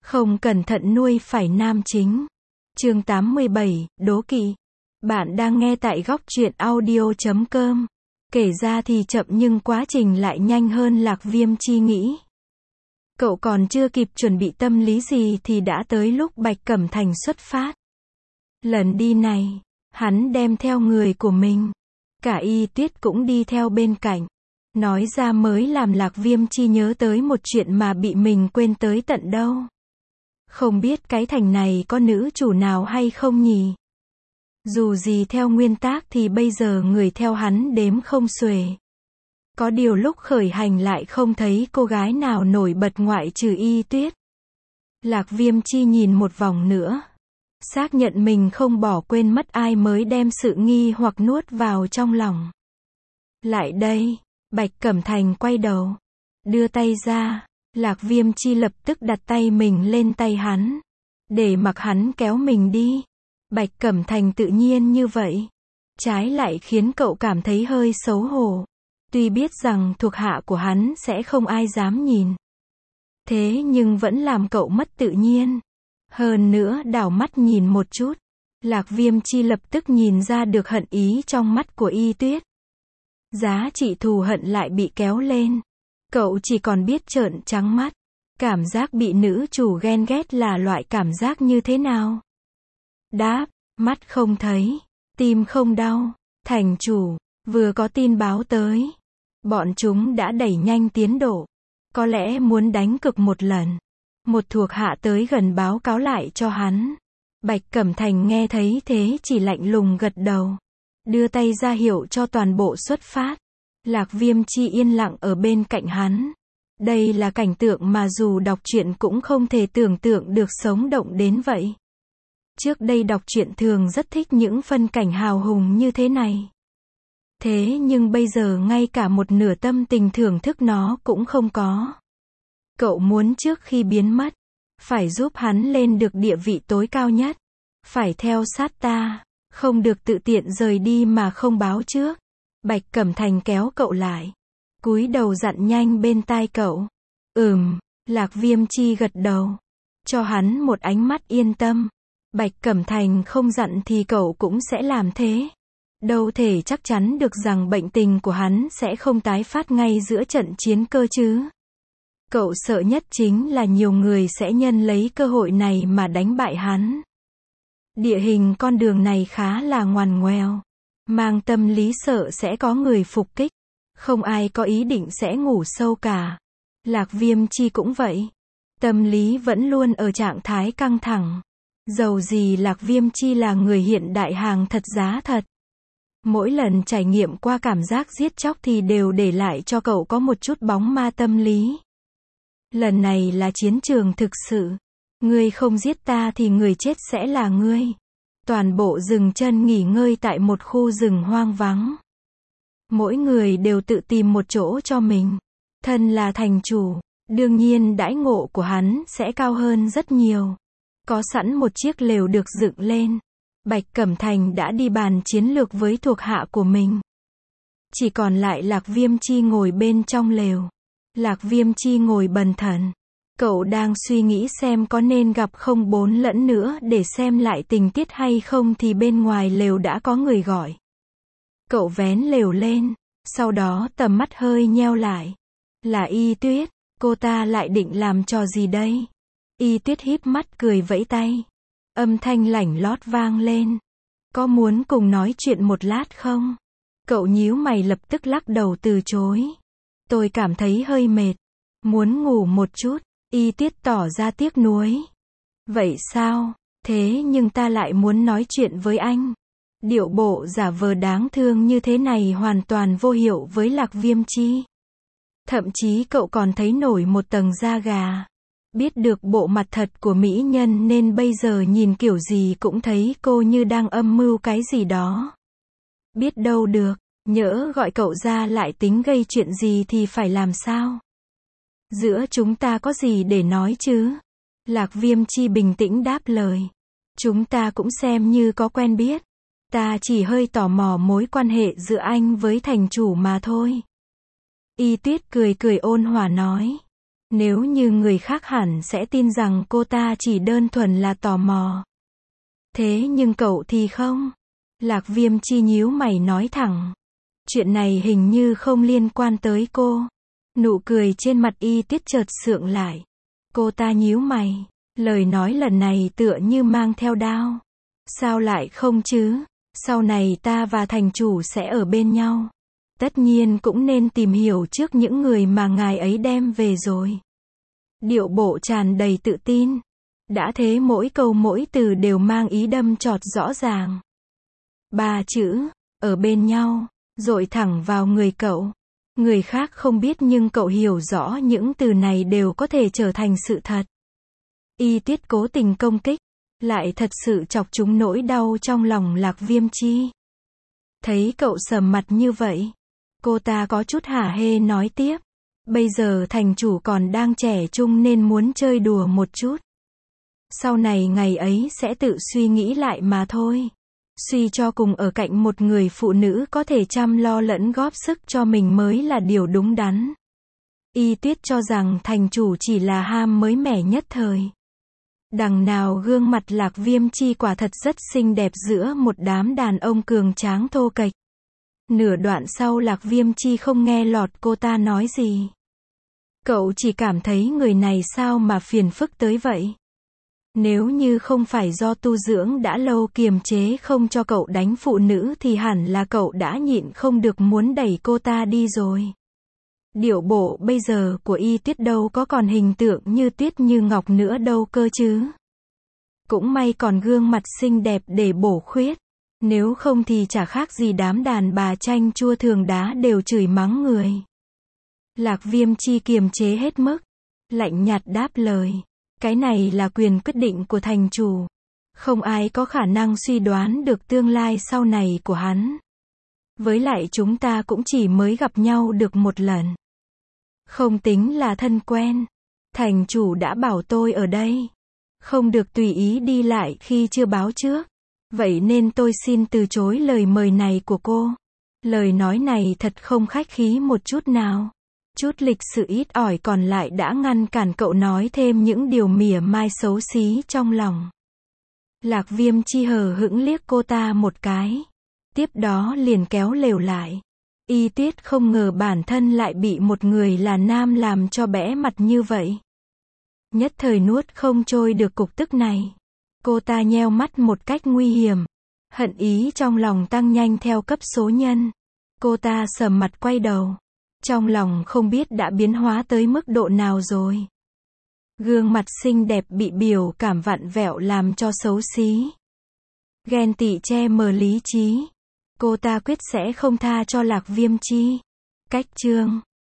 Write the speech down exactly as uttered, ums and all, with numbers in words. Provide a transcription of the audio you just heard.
Không cẩn thận nuôi phải nam chính. Chương tám mươi bảy, đố kỵ. Bạn đang nghe tại góc truyện audio chấm com. Kể ra thì chậm nhưng quá trình lại nhanh hơn Lạc Viêm Chi nghĩ. Cậu còn chưa kịp chuẩn bị tâm lý gì thì đã tới lúc Bạch Cẩm Thành xuất phát. Lần đi này, hắn đem theo người của mình. Cả Y Tuyết cũng đi theo bên cạnh. Nói ra mới làm Lạc Viêm Chi nhớ tới một chuyện mà bị mình quên tới tận đâu. Không biết cái thành này có nữ chủ nào hay không nhỉ? Dù gì theo nguyên tác thì bây giờ người theo hắn đếm không xuể. Có điều lúc khởi hành lại không thấy cô gái nào nổi bật ngoại trừ Y Tuyết. Lạc Viêm Chi nhìn một vòng nữa. Xác nhận mình không bỏ quên mất ai mới đem sự nghi hoặc nuốt vào trong lòng. Lại đây, Bạch Cẩm Thành quay đầu. Đưa tay ra. Lạc Viêm Chi lập tức đặt tay mình lên tay hắn. Để mặc hắn kéo mình đi. Bạch Cẩm Thành tự nhiên như vậy. Trái lại khiến cậu cảm thấy hơi xấu hổ. Tuy biết rằng thuộc hạ của hắn sẽ không ai dám nhìn. Thế nhưng vẫn làm cậu mất tự nhiên. Hơn nữa đảo mắt nhìn một chút. Lạc Viêm Chi lập tức nhìn ra được hận ý trong mắt của Y Tuyết. Giá trị thù hận lại bị kéo lên. Cậu chỉ còn biết trợn trắng mắt. Cảm giác bị nữ chủ ghen ghét là loại cảm giác như thế nào? Đáp, mắt không thấy, tim không đau. Thành chủ, vừa có tin báo tới. Bọn chúng đã đẩy nhanh tiến độ. Có lẽ muốn đánh cực một lần. Một thuộc hạ tới gần báo cáo lại cho hắn. Bạch Cẩm Thành nghe thấy thế chỉ lạnh lùng gật đầu. Đưa tay ra hiệu cho toàn bộ xuất phát. Lạc Viêm Chi yên lặng ở bên cạnh hắn. Đây là cảnh tượng mà dù đọc truyện cũng không thể tưởng tượng được sống động đến vậy. Trước đây đọc truyện thường rất thích những phân cảnh hào hùng như thế này. Thế nhưng bây giờ ngay cả một nửa tâm tình thưởng thức nó cũng không có. Cậu muốn trước khi biến mất, phải giúp hắn lên được địa vị tối cao nhất. Phải theo sát ta, không được tự tiện rời đi mà không báo trước. Bạch Cẩm Thành kéo cậu lại. Cúi đầu dặn nhanh bên tai cậu. Ừm, Lạc Viêm Chi gật đầu. Cho hắn một ánh mắt yên tâm. Bạch Cẩm Thành không dặn thì cậu cũng sẽ làm thế. Đâu thể chắc chắn được rằng bệnh tình của hắn sẽ không tái phát ngay giữa trận chiến cơ chứ. Cậu sợ nhất chính là nhiều người sẽ nhân lấy cơ hội này mà đánh bại hắn. Địa hình con đường này khá là ngoằn ngoèo. Mang tâm lý sợ sẽ có người phục kích. Không ai có ý định sẽ ngủ sâu cả. Lạc Viêm Chi cũng vậy. Tâm lý vẫn luôn ở trạng thái căng thẳng. Dầu gì Lạc Viêm Chi là người hiện đại hàng thật giá thật. Mỗi lần trải nghiệm qua cảm giác giết chóc thì đều để lại cho cậu có một chút bóng ma tâm lý. Lần này là chiến trường thực sự. Ngươi không giết ta thì người chết sẽ là ngươi. Toàn bộ dừng chân nghỉ ngơi tại một khu rừng hoang vắng. Mỗi người đều tự tìm một chỗ cho mình. Thân là thành chủ, đương nhiên đãi ngộ của hắn sẽ cao hơn rất nhiều. Có sẵn một chiếc lều được dựng lên. Bạch Cẩm Thành đã đi bàn chiến lược với thuộc hạ của mình. Chỉ còn lại Lạc Viêm Chi ngồi bên trong lều. Lạc Viêm Chi ngồi bần thần. Cậu đang suy nghĩ xem có nên gặp không bốn lẫn nữa để xem lại tình tiết hay không thì bên ngoài lều đã có người gọi. Cậu vén lều lên, sau đó tầm mắt hơi nheo lại. Là Y Tuyết, cô ta lại định làm trò gì đây? Y Tuyết híp mắt cười vẫy tay. Âm thanh lảnh lót vang lên. Có muốn cùng nói chuyện một lát không? Cậu nhíu mày lập tức lắc đầu từ chối. Tôi cảm thấy hơi mệt. Muốn ngủ một chút. Y Tuyết tỏ ra tiếc nuối. Vậy sao? Thế nhưng ta lại muốn nói chuyện với anh. Điệu bộ giả vờ đáng thương như thế này hoàn toàn vô hiệu với Lạc Viêm Chi. Thậm chí cậu còn thấy nổi một tầng da gà. Biết được bộ mặt thật của mỹ nhân nên bây giờ nhìn kiểu gì cũng thấy cô như đang âm mưu cái gì đó. Biết đâu được, nhỡ gọi cậu ra lại tính gây chuyện gì thì phải làm sao? Giữa chúng ta có gì để nói chứ? Lạc Viêm Chi bình tĩnh đáp lời. Chúng ta cũng xem như có quen biết. Ta chỉ hơi tò mò mối quan hệ giữa anh với thành chủ mà thôi. Y Tuyết cười cười ôn hòa nói. Nếu như người khác hẳn sẽ tin rằng cô ta chỉ đơn thuần là tò mò. Thế nhưng cậu thì không. Lạc Viêm Chi nhíu mày nói thẳng. Chuyện này hình như không liên quan tới cô. Nụ cười trên mặt Y Tiết chợt sượng lại. Cô ta nhíu mày. Lời nói lần này tựa như mang theo đao. Sao lại không chứ? Sau này ta và thành chủ sẽ ở bên nhau. Tất nhiên cũng nên tìm hiểu trước những người mà ngài ấy đem về rồi. Điệu bộ tràn đầy tự tin. Đã thế mỗi câu mỗi từ đều mang ý đâm chọt rõ ràng. Ba chữ, ở bên nhau, dội thẳng vào người cậu. Người khác không biết nhưng cậu hiểu rõ những từ này đều có thể trở thành sự thật. Y Tiết cố tình công kích, lại thật sự chọc trúng nỗi đau trong lòng Lạc Viêm Chi. Thấy cậu sầm mặt như vậy, cô ta có chút hả hê nói tiếp. Bây giờ thành chủ còn đang trẻ trung nên muốn chơi đùa một chút. Sau này ngày ấy sẽ tự suy nghĩ lại mà thôi. Suy cho cùng ở cạnh một người phụ nữ có thể chăm lo lẫn góp sức cho mình mới là điều đúng đắn. Y Tiết cho rằng thành chủ chỉ là ham mới mẻ nhất thời. Đằng nào gương mặt Lạc Viêm Chi quả thật rất xinh đẹp giữa một đám đàn ông cường tráng thô kệch. Nửa đoạn sau Lạc Viêm Chi không nghe lọt cô ta nói gì. Cậu chỉ cảm thấy người này sao mà phiền phức tới vậy. Nếu như không phải do tu dưỡng đã lâu kiềm chế không cho cậu đánh phụ nữ thì hẳn là cậu đã nhịn không được muốn đẩy cô ta đi rồi. Điệu bộ bây giờ của Y Tiết đâu có còn hình tượng như tuyết như ngọc nữa đâu cơ chứ. Cũng may còn gương mặt xinh đẹp để bổ khuyết. Nếu không thì chả khác gì đám đàn bà chanh chua thường đá đều chửi mắng người. Lạc Viêm Chi kiềm chế hết mức. Lạnh nhạt đáp lời. Cái này là quyền quyết định của thành chủ. Không ai có khả năng suy đoán được tương lai sau này của hắn. Với lại chúng ta cũng chỉ mới gặp nhau được một lần. Không tính là thân quen. Thành chủ đã bảo tôi ở đây. Không được tùy ý đi lại khi chưa báo trước. Vậy nên tôi xin từ chối lời mời này của cô. Lời nói này thật không khách khí một chút nào. Chút lịch sự ít ỏi còn lại đã ngăn cản cậu nói thêm những điều mỉa mai xấu xí trong lòng. Lạc Viêm Chi hờ hững liếc cô ta một cái. Tiếp đó liền kéo lều lại. Y Tiết không ngờ bản thân lại bị một người là nam làm cho bẽ mặt như vậy. Nhất thời nuốt không trôi được cục tức này. Cô ta nheo mắt một cách nguy hiểm. Hận ý trong lòng tăng nhanh theo cấp số nhân. Cô ta sầm mặt quay đầu. Trong lòng không biết đã biến hóa tới mức độ nào rồi. Gương mặt xinh đẹp bị biểu cảm vặn vẹo làm cho xấu xí. Ghen tị che mờ lý trí. Cô ta quyết sẽ không tha cho Lạc Viêm Chi. Cách chương